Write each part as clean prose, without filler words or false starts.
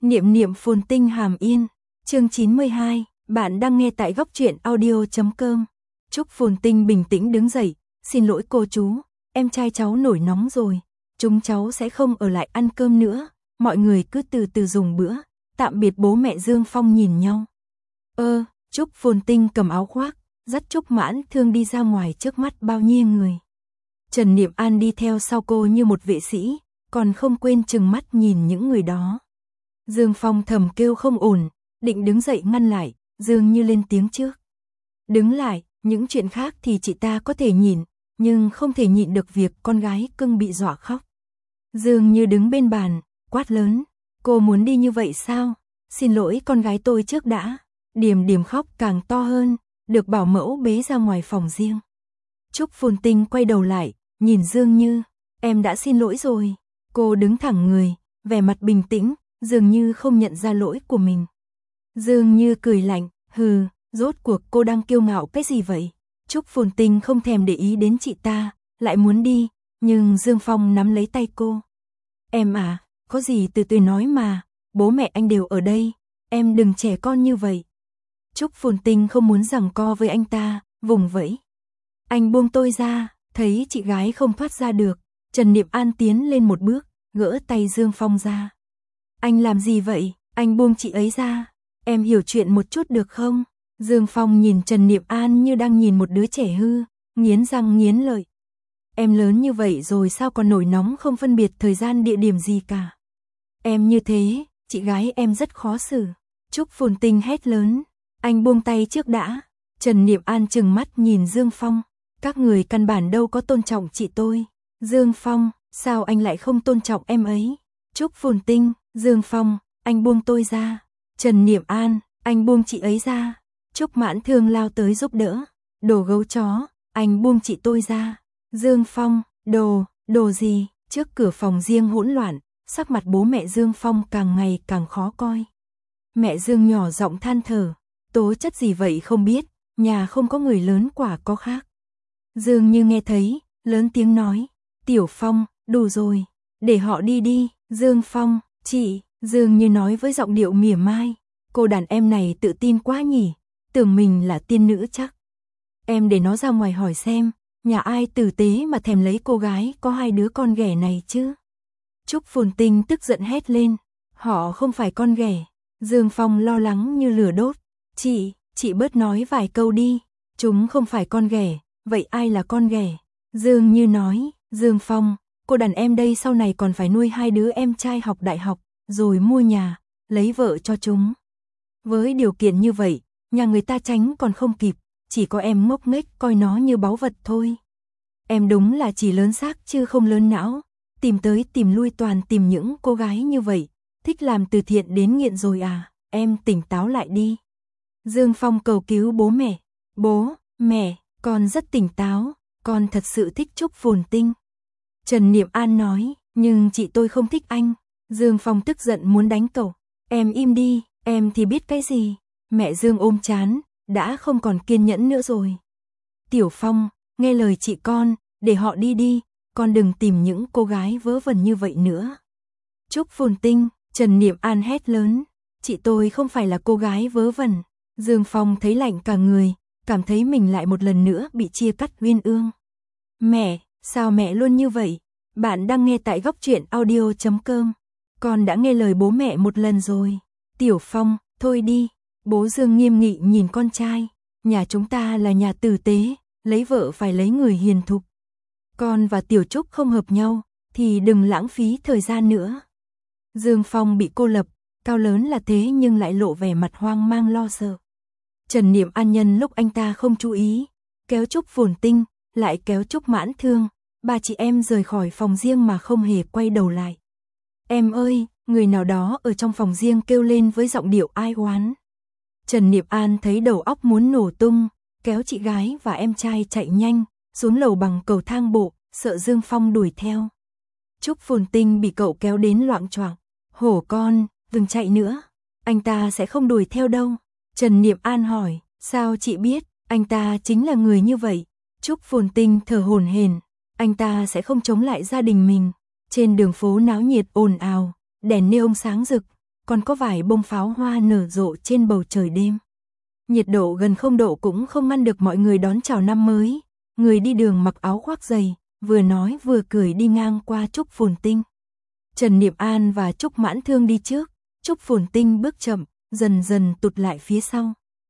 Niệm niệm phồn tinh hàm yên. Chương 92, bạn đang nghe tại góc truyện audio.com. Trúc Phồn Tinh bình tĩnh đứng dậy, xin lỗi cô chú, em trai cháu nổi nóng rồi, chúng cháu sẽ không ở lại ăn cơm nữa, mọi người cứ từ từ dùng bữa, tạm biệt. Bố mẹ Dương Phong nhìn nhau. Trúc Phồn Tinh cầm áo khoác, dắt Trúc Mãn Thương đi ra ngoài trước mắt bao nhiêu người. Trần Niệm An đi theo sau cô như một vệ sĩ, còn không quên trừng mắt nhìn những người đó. Dương Phong thầm kêu không ổn, định đứng dậy ngăn lại, dường như lên tiếng trước. Đứng lại, những chuyện khác thì chị ta có thể nhìn, nhưng không thể nhịn được việc con gái cưng bị dọa khóc. Dường như đứng bên bàn, quát lớn, cô muốn đi như vậy sao? Xin lỗi con gái tôi trước đã. Điềm Điềm khóc càng to hơn, được bảo mẫu bế ra ngoài phòng riêng. Trúc Phồn Tinh quay đầu lại, nhìn Dương Như, em đã xin lỗi rồi. Cô đứng thẳng người, vẻ mặt bình tĩnh, dường như không nhận ra lỗi của mình. Dương Như cười lạnh, hừ, rốt cuộc cô đang kiêu ngạo cái gì vậy? Trúc Phồn Tinh không thèm để ý đến chị ta, lại muốn đi, nhưng Dương Phong nắm lấy tay cô. Em à, có gì từ từ nói mà, bố mẹ anh đều ở đây, em đừng trẻ con như vậy. Trúc Phồn Tinh không muốn giằng co với anh ta, vùng vẫy. Anh buông tôi ra, thấy chị gái không thoát ra được, Trần Niệm An tiến lên một bước, gỡ tay Dương Phong ra. Anh làm gì vậy? Anh buông chị ấy ra. Em hiểu chuyện một chút được không? Dương Phong nhìn Trần Niệm An như đang nhìn một đứa trẻ hư, nghiến răng nghiến lợi. Em lớn như vậy rồi sao còn nổi nóng không phân biệt thời gian địa điểm gì cả. Em như thế, chị gái em rất khó xử. Trúc Phồn Tinh hét lớn. Anh buông tay trước đã. Trần Niệm An trừng mắt nhìn Dương Phong. Các người căn bản đâu có tôn trọng chị tôi. Dương Phong, sao anh lại không tôn trọng em ấy? Trúc Phồn Tinh, Dương Phong, anh buông tôi ra. Trần Niệm An, anh buông chị ấy ra. Trúc Mãn Thương lao tới giúp đỡ. Đồ gấu chó, anh buông chị tôi ra. Dương Phong, đồ gì? Trước cửa phòng riêng hỗn loạn, sắc mặt bố mẹ Dương Phong càng ngày càng khó coi. Mẹ Dương nhỏ giọng than thở, tố chất gì vậy không biết, nhà không có người lớn quả có khác. Dương Như nghe thấy, lớn tiếng nói, Tiểu Phong, đủ rồi, để họ đi đi. Dương Phong, chị, Dương Như nói với giọng điệu mỉa mai, cô đàn em này tự tin quá nhỉ, tưởng mình là tiên nữ chắc. Em để nó ra ngoài hỏi xem, nhà ai tử tế mà thèm lấy cô gái có hai đứa con ghẻ này chứ. Trúc Phồn Tinh tức giận hét lên, họ không phải con ghẻ. Dương Phong lo lắng như lửa đốt, chị bớt nói vài câu đi, chúng không phải con ghẻ, vậy ai là con ghẻ? Dương Như nói, Dương Phong, cô đàn em đây sau này còn phải nuôi hai đứa em trai học đại học, rồi mua nhà, lấy vợ cho chúng. Với điều kiện như vậy, nhà người ta tránh còn không kịp, chỉ có em ngốc nghếch coi nó như báu vật thôi. Em đúng là chỉ lớn xác chứ không lớn não, tìm tới tìm lui toàn tìm những cô gái như vậy, thích làm từ thiện đến nghiện rồi à, em tỉnh táo lại đi. Dương Phong cầu cứu bố mẹ, bố, mẹ, con rất tỉnh táo, con thật sự thích Trúc Phồn Tinh. Trần Niệm An nói, nhưng chị tôi không thích anh. Dương Phong tức giận muốn đánh cậu, em im đi, em thì biết cái gì. Mẹ Dương ôm chán, đã không còn kiên nhẫn nữa rồi. Tiểu Phong, nghe lời chị con, để họ đi đi, con đừng tìm những cô gái vớ vẩn như vậy nữa. Trúc Phồn Tinh, Trần Niệm An hét lớn, chị tôi không phải là cô gái vớ vẩn. Dương Phong thấy lạnh cả người, cảm thấy mình lại một lần nữa bị chia cắt uyên ương. Mẹ, sao mẹ luôn như vậy? Bạn đang nghe tại góc truyện audio.com. Con đã nghe lời bố mẹ một lần rồi. Tiểu Phong, thôi đi. Bố Dương nghiêm nghị nhìn con trai. Nhà chúng ta là nhà tử tế, lấy vợ phải lấy người hiền thục. Con và Tiểu Trúc không hợp nhau, thì đừng lãng phí thời gian nữa. Dương Phong bị cô lập, cao lớn là thế nhưng lại lộ vẻ mặt hoang mang lo sợ. Trần Niệm An nhân lúc anh ta không chú ý, kéo Trúc Phồn Tinh, lại kéo Trúc Mãn Thương, ba chị em rời khỏi phòng riêng mà không hề quay đầu lại. Em ơi, người nào đó ở trong phòng riêng kêu lên với giọng điệu ai oán. Trần Niệm An thấy đầu óc muốn nổ tung, kéo chị gái và em trai chạy nhanh, xuống lầu bằng cầu thang bộ, sợ Dương Phong đuổi theo. Trúc Phồn Tinh bị cậu kéo đến loạng choạng, hổ con, đừng chạy nữa, anh ta sẽ không đuổi theo đâu. Trần Niệm An hỏi, sao chị biết, anh ta chính là người như vậy. Trúc Phồn Tinh thở hổn hển, anh ta sẽ không chống lại gia đình mình. Trên đường phố náo nhiệt ồn ào, đèn neon sáng rực, còn có vài bông pháo hoa nở rộ trên bầu trời đêm. Nhiệt độ gần 0 độ cũng không ngăn được mọi người đón chào năm mới. Người đi đường mặc áo khoác dày, vừa nói vừa cười đi ngang qua Trúc Phồn Tinh. Trần Niệm An và Trúc Mãn Thương đi trước, Trúc Phồn Tinh bước chậm, dần dần tụt lại phía sau.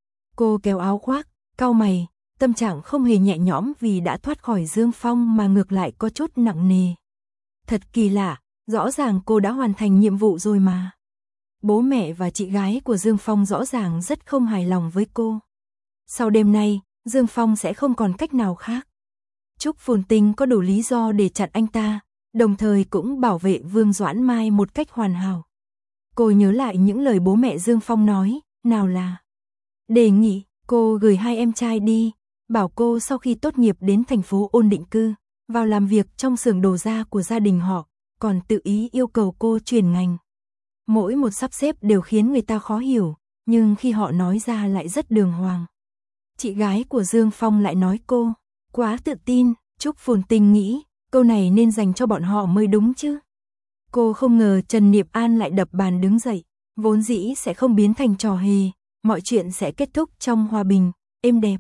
Cô kéo áo khoác, cau mày, tâm trạng không hề nhẹ nhõm vì đã thoát khỏi Dương Phong mà ngược lại có chút nặng nề. Thật kỳ lạ, rõ ràng cô đã hoàn thành nhiệm vụ rồi mà. Bố mẹ và chị gái của Dương Phong rõ ràng rất không hài lòng với cô. Sau đêm nay, Dương Phong sẽ không còn cách nào khác. Trúc Phồn Tinh có đủ lý do để chặn anh ta, đồng thời cũng bảo vệ Vương Doãn Mai một cách hoàn hảo. Cô nhớ lại những lời bố mẹ Dương Phong nói, nào là đề nghị cô gửi 2 em trai đi, bảo cô sau khi tốt nghiệp đến thành phố ổn định cư, vào làm việc trong xưởng đồ da của gia đình họ, còn tự ý yêu cầu cô chuyển ngành. Mỗi một sắp xếp đều khiến người ta khó hiểu, nhưng khi họ nói ra lại rất đường hoàng. Chị gái của Dương Phong lại nói cô quá tự tin. Trúc Phồn Tinh nghĩ câu này nên dành cho bọn họ mới đúng chứ. Cô không ngờ Trần Niệm An lại đập bàn đứng dậy, vốn dĩ sẽ không biến thành trò hề, mọi chuyện sẽ kết thúc trong hòa bình, êm đẹp.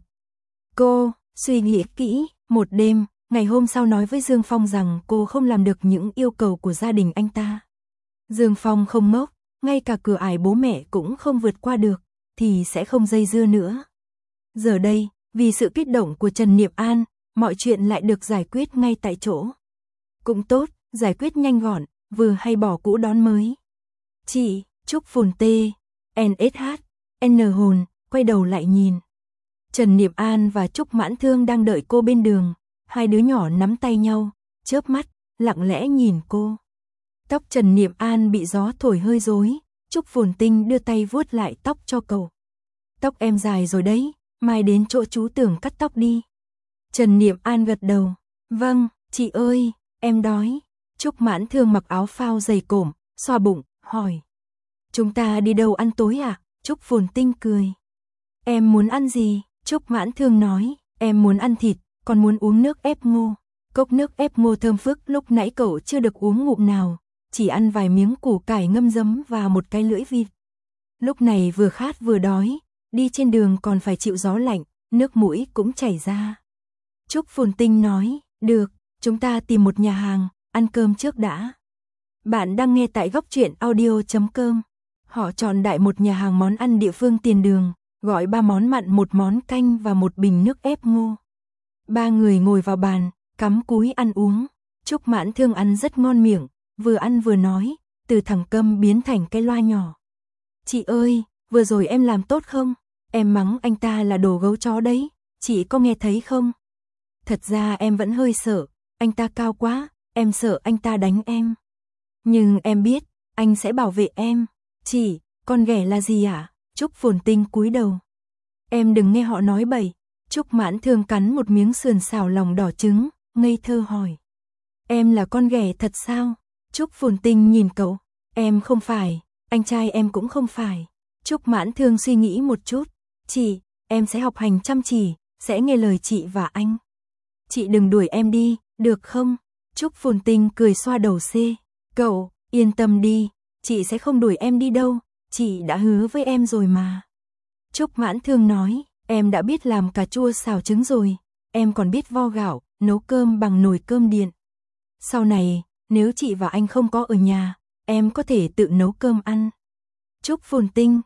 Cô suy nghĩ kỹ, một đêm, ngày hôm sau nói với Dương Phong rằng cô không làm được những yêu cầu của gia đình anh ta. Dương Phong không ngốc, ngay cả cửa ải bố mẹ cũng không vượt qua được, thì sẽ không dây dưa nữa. Giờ đây, vì sự kích động của Trần Niệm An, mọi chuyện lại được giải quyết ngay tại chỗ. Cũng tốt, giải quyết nhanh gọn, vừa hay bỏ cũ đón mới. Chị, Trúc Phồn Tê, NSH, N hồn, quay đầu lại nhìn. Trần Niệm An và Trúc Mãn Thương đang đợi cô bên đường, 2 đứa nhỏ nắm tay nhau, chớp mắt, lặng lẽ nhìn cô. Tóc Trần Niệm An bị gió thổi hơi rối, Trúc Phồn Tinh đưa tay vuốt lại tóc cho cậu. Tóc em dài rồi đấy, mai đến chỗ chú Tưởng cắt tóc đi. Trần Niệm An gật đầu, vâng, chị ơi, em đói. Trúc Mãn Thương mặc áo phao dày cộm, xoa bụng, hỏi. Chúng ta đi đâu ăn tối à? Trúc Phồn Tinh cười. Em muốn ăn gì? Trúc Mãn Thương nói, em muốn ăn thịt, còn muốn uống nước ép ngô. Cốc nước ép ngô thơm phức lúc nãy cậu chưa được uống ngụm nào, chỉ ăn vài miếng củ cải ngâm giấm và một cái lưỡi vịt. Lúc này vừa khát vừa đói, đi trên đường còn phải chịu gió lạnh, nước mũi cũng chảy ra. Trúc Phồn Tinh nói, được, chúng ta tìm một nhà hàng, ăn cơm trước đã. Bạn đang nghe tại góc truyện audio.com. Họ chọn đại một nhà hàng món ăn địa phương tiền đường, gọi 3 món mặn, 1 món canh và 1 bình nước ép ngô. 3 người ngồi vào bàn, cắm cúi ăn uống. Trúc Mãn Thương ăn rất ngon miệng, vừa ăn vừa nói, từ thằng câm biến thành cái loa nhỏ. Chị ơi, vừa rồi em làm tốt không? Em mắng anh ta là đồ gấu chó đấy, chị có nghe thấy không? Thật ra em vẫn hơi sợ, anh ta cao quá, em sợ anh ta đánh em. Nhưng em biết, anh sẽ bảo vệ em. Chị, con ghẻ là gì ạ? Trúc Phồn Tinh cúi đầu. Em đừng nghe họ nói bậy. Trúc Mãn Thương cắn một miếng sườn xào lòng đỏ trứng, ngây thơ hỏi. Em là con ghẻ thật sao? Trúc Phồn Tinh nhìn cậu. Em không phải, anh trai em cũng không phải. Trúc Mãn Thương suy nghĩ một chút. Chị, em sẽ học hành chăm chỉ, sẽ nghe lời chị và anh. Chị đừng đuổi em đi, được không? Trúc Phồn Tinh cười xoa đầu C. Cậu, yên tâm đi, chị sẽ không đuổi em đi đâu, chị đã hứa với em rồi mà. Trúc Mãn Thương nói, em đã biết làm cà chua xào trứng rồi, em còn biết vo gạo, nấu cơm bằng nồi cơm điện. Sau này, nếu chị và anh không có ở nhà, em có thể tự nấu cơm ăn. Trúc Phồn Tinh,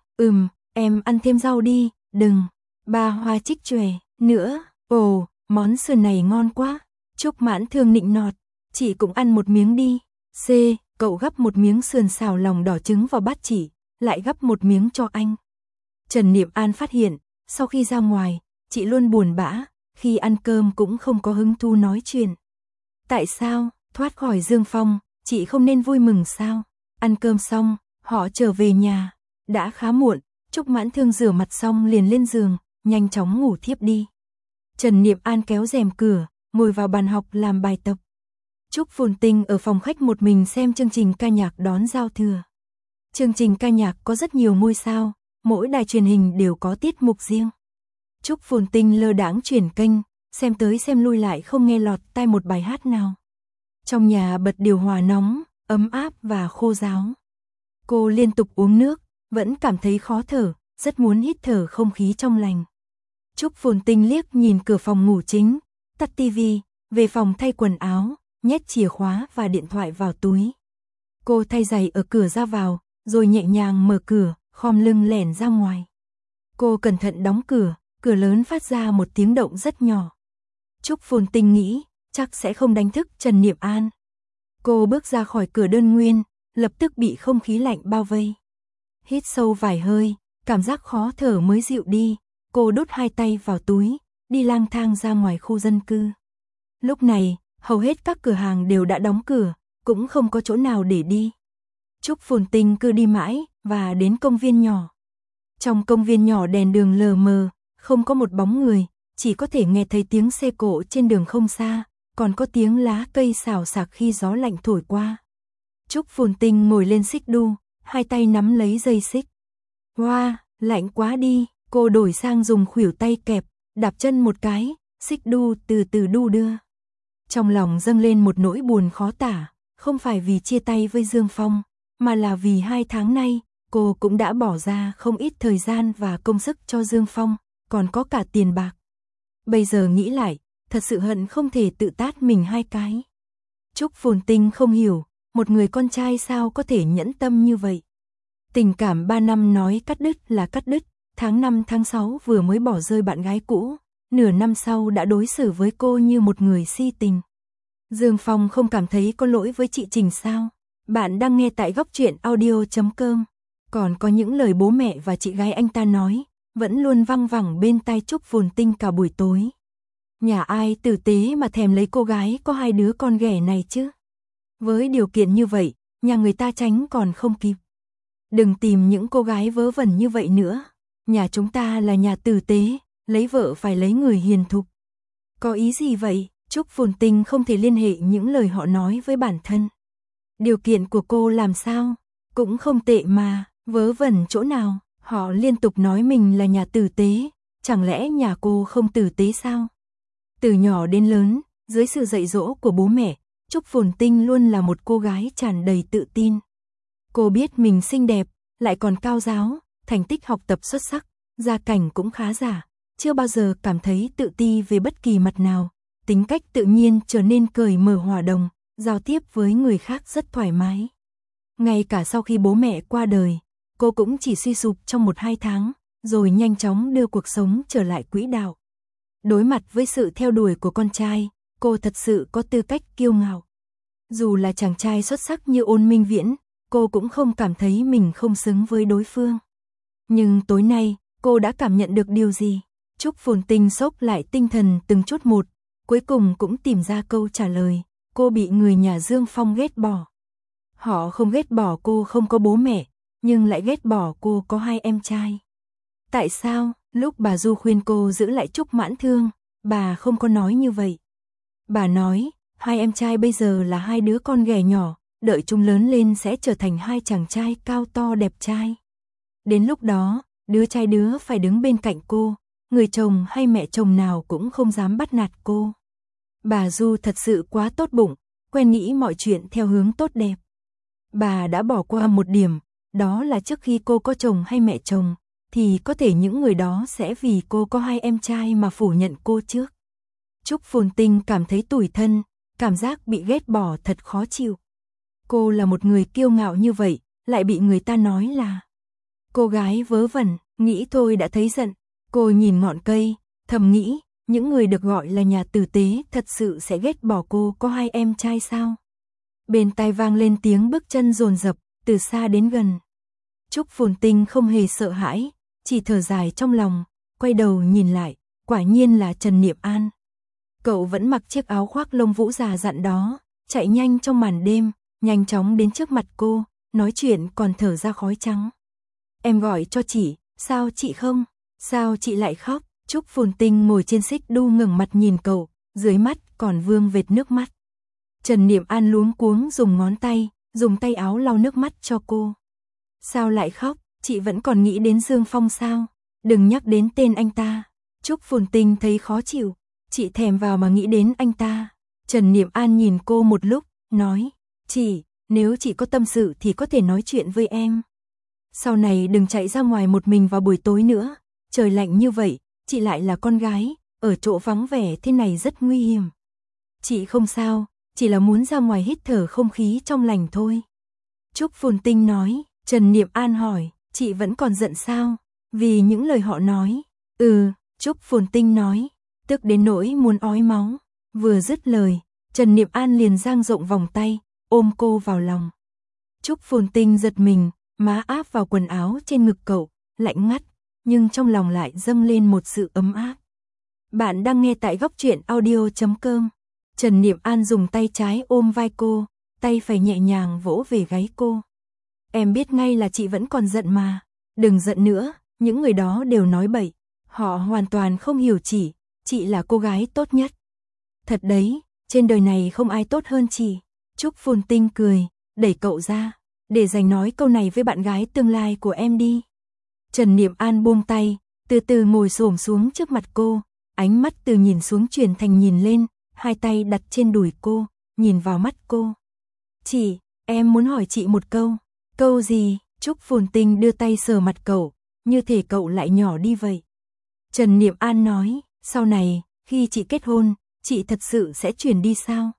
em ăn thêm rau đi, đừng. 3 hoa trích chòe, nữa, ồ, món sườn này ngon quá. Trúc Mãn Thương nịnh nọt, chị cũng ăn một miếng đi. C, cậu gắp một miếng sườn xào lòng đỏ trứng vào bát chị, lại gắp một miếng cho anh. Trần Niệm An phát hiện, sau khi ra ngoài, chị luôn buồn bã, khi ăn cơm cũng không có hứng thú nói chuyện. Tại sao, thoát khỏi Dương Phong, chị không nên vui mừng sao? Ăn cơm xong, họ trở về nhà, đã khá muộn, Trúc Mãn Thương rửa mặt xong liền lên giường, nhanh chóng ngủ thiếp đi. Trần Niệm An kéo rèm cửa, ngồi vào bàn học làm bài tập. Trúc Phồn Tinh ở phòng khách một mình xem chương trình ca nhạc đón giao thừa. Chương trình ca nhạc có rất nhiều ngôi sao, mỗi đài truyền hình đều có tiết mục riêng. Trúc Phồn Tinh lơ đãng chuyển kênh, xem tới xem lui lại không nghe lọt tai một bài hát nào. Trong nhà bật điều hòa nóng, ấm áp và khô ráo. Cô liên tục uống nước, vẫn cảm thấy khó thở, rất muốn hít thở không khí trong lành. Trúc Phồn Tinh liếc nhìn cửa phòng ngủ chính, tắt tivi, về phòng thay quần áo, nhét chìa khóa và điện thoại vào túi. Cô thay giày ở cửa ra vào, rồi nhẹ nhàng mở cửa, khom lưng lẻn ra ngoài. Cô cẩn thận đóng cửa, cửa lớn phát ra một tiếng động rất nhỏ. Trúc Phồn Tinh nghĩ, chắc sẽ không đánh thức Trần Niệm An. Cô bước ra khỏi cửa đơn nguyên, lập tức bị không khí lạnh bao vây. Hít sâu vài hơi, cảm giác khó thở mới dịu đi, cô đút hai tay vào túi, đi lang thang ra ngoài khu dân cư. Lúc này, hầu hết các cửa hàng đều đã đóng cửa, cũng không có chỗ nào để đi. Trúc Phồn Tinh cứ đi mãi, và đến công viên nhỏ. Trong công viên nhỏ đèn đường lờ mờ, không có một bóng người, chỉ có thể nghe thấy tiếng xe cộ trên đường không xa, còn có tiếng lá cây xào xạc khi gió lạnh thổi qua. Trúc Phồn Tinh ngồi lên xích đu, hai tay nắm lấy dây xích. Wow, lạnh quá đi, cô đổi sang dùng khuỷu tay kẹp, đạp chân một cái, xích đu từ từ đu đưa. Trong lòng dâng lên một nỗi buồn khó tả, không phải vì chia tay với Dương Phong, mà là vì 2 tháng nay, cô cũng đã bỏ ra không ít thời gian và công sức cho Dương Phong, còn có cả tiền bạc. Bây giờ nghĩ lại, thật sự hận không thể tự tát mình 2 cái. Trúc Phồn Tinh không hiểu, một người con trai sao có thể nhẫn tâm như vậy. Tình cảm 3 năm nói cắt đứt là cắt đứt, tháng 5 tháng 6 vừa mới bỏ rơi bạn gái cũ, nửa năm sau đã đối xử với cô như một người si tình. Dương Phong không cảm thấy có lỗi với chị Trình sao? Bạn đang nghe tại góc truyện audio.com. Còn có những lời bố mẹ và chị gái anh ta nói, vẫn luôn văng vẳng bên tai Trúc Phồn Tinh cả buổi tối. Nhà ai tử tế mà thèm lấy cô gái có 2 đứa con ghẻ này chứ? Với điều kiện như vậy, nhà người ta tránh còn không kịp. Đừng tìm những cô gái vớ vẩn như vậy nữa. Nhà chúng ta là nhà tử tế, lấy vợ phải lấy người hiền thục. Có ý gì vậy? Trúc Phồn Tinh không thể liên hệ những lời họ nói với bản thân. Điều kiện của cô làm sao? Cũng không tệ mà, vớ vẩn chỗ nào? Họ liên tục nói mình là nhà tử tế, chẳng lẽ nhà cô không tử tế sao? Từ nhỏ đến lớn, dưới sự dạy dỗ của bố mẹ, Trúc Phồn Tinh luôn là một cô gái tràn đầy tự tin. Cô biết mình xinh đẹp, lại còn cao giáo, thành tích học tập xuất sắc, gia cảnh cũng khá giả, chưa bao giờ cảm thấy tự ti về bất kỳ mặt nào, tính cách tự nhiên trở nên cởi mở hòa đồng, giao tiếp với người khác rất thoải mái. Ngay cả sau khi bố mẹ qua đời, cô cũng chỉ suy sụp trong 1-2 tháng, rồi nhanh chóng đưa cuộc sống trở lại quỹ đạo. Đối mặt với sự theo đuổi của con trai, cô thật sự có tư cách kiêu ngạo. Dù là chàng trai xuất sắc như Ôn Minh Viễn, cô cũng không cảm thấy mình không xứng với đối phương. Nhưng tối nay, cô đã cảm nhận được điều gì? Trúc Phồn Tinh xốc lại tinh thần từng chút một, cuối cùng cũng tìm ra câu trả lời. Cô bị người nhà Dương Phong ghét bỏ. Họ không ghét bỏ cô không có bố mẹ, nhưng lại ghét bỏ cô có 2 em trai. Tại sao, lúc bà Du khuyên cô giữ lại Trúc Mãn Thương, bà không có nói như vậy? Bà nói, 2 em trai bây giờ là 2 đứa con ghẻ nhỏ, đợi chúng lớn lên sẽ trở thành 2 chàng trai cao to đẹp trai. Đến lúc đó, đứa trai đứa phải đứng bên cạnh cô, người chồng hay mẹ chồng nào cũng không dám bắt nạt cô. Bà Du thật sự quá tốt bụng, quen nghĩ mọi chuyện theo hướng tốt đẹp. Bà đã bỏ qua một điểm, đó là trước khi cô có chồng hay mẹ chồng, thì có thể những người đó sẽ vì cô có 2 em trai mà phủ nhận cô trước. Trúc Phồn Tinh cảm thấy tủi thân, cảm giác bị ghét bỏ thật khó chịu. Cô là một người kiêu ngạo như vậy, lại bị người ta nói là cô gái vớ vẩn, nghĩ thôi đã thấy giận. Cô nhìn ngọn cây, thầm nghĩ, những người được gọi là nhà tử tế thật sự sẽ ghét bỏ cô có 2 em trai sao? Bên tai vang lên tiếng bước chân dồn dập, từ xa đến gần. Trúc Phồn Tinh không hề sợ hãi, chỉ thở dài trong lòng, quay đầu nhìn lại, quả nhiên là Trần Niệm An. Cậu vẫn mặc chiếc áo khoác lông vũ già dặn đó, chạy nhanh trong màn đêm, nhanh chóng đến trước mặt cô, nói chuyện còn thở ra khói trắng. Em gọi cho chị, sao chị không? Sao chị lại khóc? Trúc Phồn Tinh ngồi trên xích đu ngẩng mặt nhìn cậu, dưới mắt còn vương vệt nước mắt. Trần Niệm An luống cuống dùng ngón tay, dùng tay áo lau nước mắt cho cô. Sao lại khóc? Chị vẫn còn nghĩ đến Dương Phong sao? Đừng nhắc đến tên anh ta. Trúc Phồn Tinh thấy khó chịu. Chị thèm vào mà nghĩ đến anh ta. Trần Niệm An nhìn cô một lúc, nói, nếu chị có tâm sự thì có thể nói chuyện với em. Sau này đừng chạy ra ngoài một mình vào buổi tối nữa, trời lạnh như vậy, chị lại là con gái, ở chỗ vắng vẻ thế này rất nguy hiểm. Chị không sao, chỉ là muốn ra ngoài hít thở không khí trong lành thôi. Trúc Phồn Tinh nói. Trần Niệm An hỏi, chị vẫn còn giận sao? Vì những lời họ nói. Trúc Phồn Tinh nói, tức đến nỗi muốn ói máu. Vừa dứt lời, Trần Niệm An liền dang rộng vòng tay, ôm cô vào lòng. Trúc Phồn Tinh giật mình, má áp vào quần áo trên ngực cậu, lạnh ngắt, nhưng trong lòng lại dâng lên một sự ấm áp. Bạn đang nghe tại góc truyện audio.com. Trần Niệm An dùng tay trái ôm vai cô, tay phải nhẹ nhàng vỗ về gáy cô. Em biết ngay là chị vẫn còn giận mà, đừng giận nữa, những người đó đều nói bậy, họ hoàn toàn không hiểu chị là cô gái tốt nhất. Thật đấy, trên đời này không ai tốt hơn chị. Trúc Phồn Tinh cười, đẩy cậu ra, để dành nói câu này với bạn gái tương lai của em đi. Trần Niệm An buông tay, từ từ ngồi xổm xuống trước mặt cô, ánh mắt từ nhìn xuống chuyển thành nhìn lên, hai tay đặt trên đùi cô, nhìn vào mắt cô. Chị, em muốn hỏi chị một câu. Câu gì? Trúc Phồn Tinh đưa tay sờ mặt cậu, như thể cậu lại nhỏ đi vậy. Trần Niệm An nói, sau này, khi chị kết hôn, chị thật sự sẽ chuyển đi sao?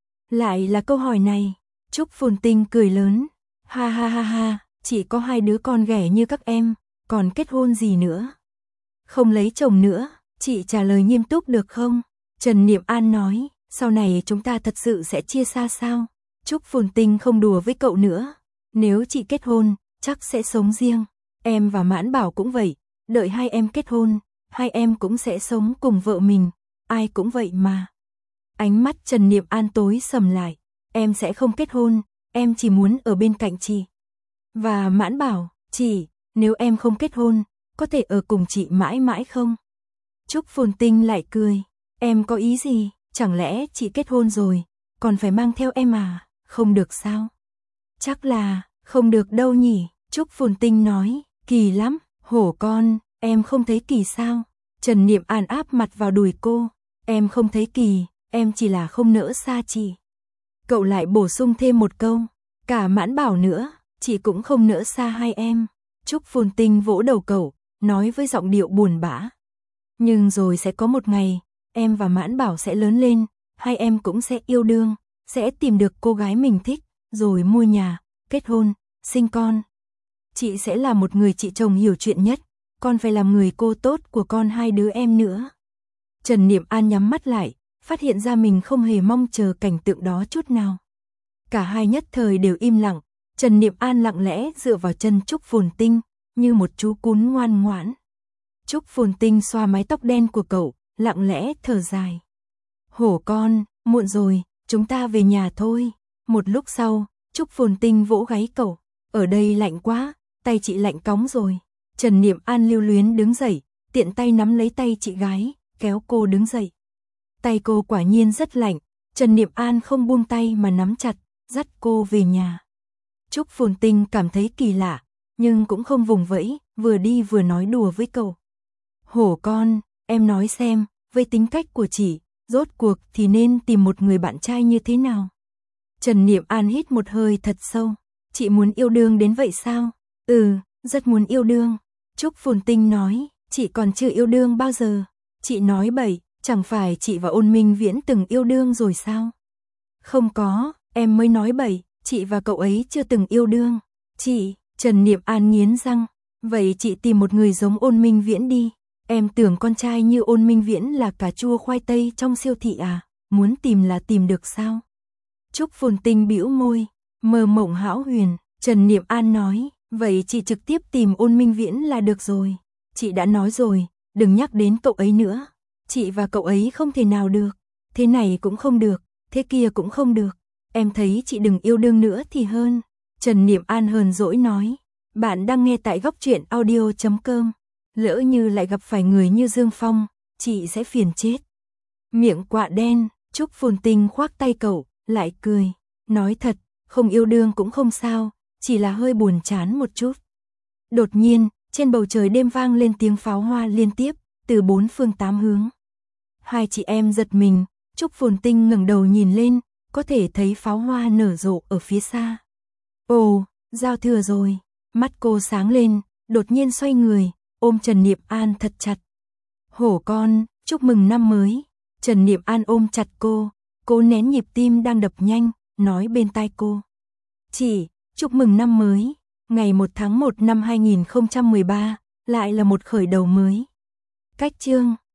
Lại là câu hỏi này. Trúc Phồn Tinh cười lớn, ha ha ha ha, chị có 2 đứa con ghẻ như các em, còn kết hôn gì nữa? Không lấy chồng nữa, chị trả lời nghiêm túc được không? Trần Niệm An nói, sau này chúng ta thật sự sẽ chia xa sao? Trúc Phồn Tinh không đùa với cậu nữa. Nếu chị kết hôn, chắc sẽ sống riêng. Em và Mãn Bảo cũng vậy, đợi hai em kết hôn, hai em cũng sẽ sống cùng vợ mình, ai cũng vậy mà. Ánh mắt Trần Niệm An tối sầm lại, em sẽ không kết hôn, em chỉ muốn ở bên cạnh chị. Và Mãn Bảo, chị, nếu em không kết hôn, có thể ở cùng chị mãi mãi không? Trúc Phồn Tinh lại cười, em có ý gì, chẳng lẽ chị kết hôn rồi, còn phải mang theo em à, không được sao? Chắc là, không được đâu nhỉ, Trúc Phồn Tinh nói, kỳ lắm, hổ con, em không thấy kỳ sao? Trần Niệm An áp mặt vào đùi cô, em không thấy kỳ, em chỉ là không nỡ xa chị. Cậu lại bổ sung thêm một câu, cả Mãn Bảo nữa, chị cũng không nỡ xa hai em. Trúc Phồn Tinh vỗ đầu cậu, nói với giọng điệu buồn bã. Nhưng rồi sẽ có một ngày, em và Mãn Bảo sẽ lớn lên, hai em cũng sẽ yêu đương, sẽ tìm được cô gái mình thích, rồi mua nhà, kết hôn, sinh con. Chị sẽ là một người chị chồng hiểu chuyện nhất, con phải làm người cô tốt của con hai đứa em nữa. Trần Niệm An nhắm mắt lại, phát hiện ra mình không hề mong chờ cảnh tượng đó chút nào. Cả hai nhất thời đều im lặng, Trần Niệm An lặng lẽ dựa vào chân Trúc Phồn Tinh, như một chú cún ngoan ngoãn. Trúc Phồn Tinh xoa mái tóc đen của cậu, lặng lẽ thở dài. Hổ con, muộn rồi, chúng ta về nhà thôi. Một lúc sau, Trúc Phồn Tinh vỗ gáy cậu, ở đây lạnh quá, tay chị lạnh cóng rồi. Trần Niệm An lưu luyến đứng dậy, tiện tay nắm lấy tay chị gái, kéo cô đứng dậy. Tay cô quả nhiên rất lạnh, Trần Niệm An không buông tay mà nắm chặt, dắt cô về nhà. Trúc Phồn Tinh cảm thấy kỳ lạ, nhưng cũng không vùng vẫy, vừa đi vừa nói đùa với cậu. Hổ con, em nói xem, với tính cách của chị, rốt cuộc thì nên tìm một người bạn trai như thế nào? Trần Niệm An hít một hơi thật sâu, chị muốn yêu đương đến vậy sao? Rất muốn yêu đương. Trúc Phồn Tinh nói, chị còn chưa yêu đương bao giờ. Chị nói bậy, chẳng phải chị và Ôn Minh Viễn từng yêu đương rồi sao? Không có, em mới nói bậy, chị và cậu ấy chưa từng yêu đương. Chị, Trần Niệm An nghiến răng, vậy chị tìm một người giống Ôn Minh Viễn đi. Em tưởng con trai như Ôn Minh Viễn là cà chua khoai tây trong siêu thị à, muốn tìm là tìm được sao? Trúc Phồn Tinh bĩu môi, mơ mộng hão huyền. Trần Niệm An nói, vậy chị trực tiếp tìm Ôn Minh Viễn là được rồi. Chị đã nói rồi, đừng nhắc đến cậu ấy nữa. Chị và cậu ấy không thể nào được. Thế này cũng không được, thế kia cũng không được. Em thấy chị đừng yêu đương nữa thì hơn. Trần Niệm An hờn dỗi nói, bạn đang nghe tại góc truyện audio.com. Lỡ như lại gặp phải người như Dương Phong, chị sẽ phiền chết. Miệng quạ đen, Trúc Phồn Tinh khoác tay cậu, lại cười. Nói thật, không yêu đương cũng không sao, chỉ là hơi buồn chán một chút. Đột nhiên, trên bầu trời đêm vang lên tiếng pháo hoa liên tiếp, từ 4 phương 8 hướng. Hai chị em giật mình, Trúc Phồn Tinh ngẩng đầu nhìn lên, có thể thấy pháo hoa nở rộ ở phía xa. Ồ, giao thừa rồi. Mắt cô sáng lên, đột nhiên xoay người, ôm Trần Niệm An thật chặt. Hổ con, chúc mừng năm mới. Trần Niệm An ôm chặt cô nén nhịp tim đang đập nhanh, nói bên tai cô. Chị, chúc mừng năm mới, ngày 1 tháng 1 năm 2013, lại là một khởi đầu mới. Cách chương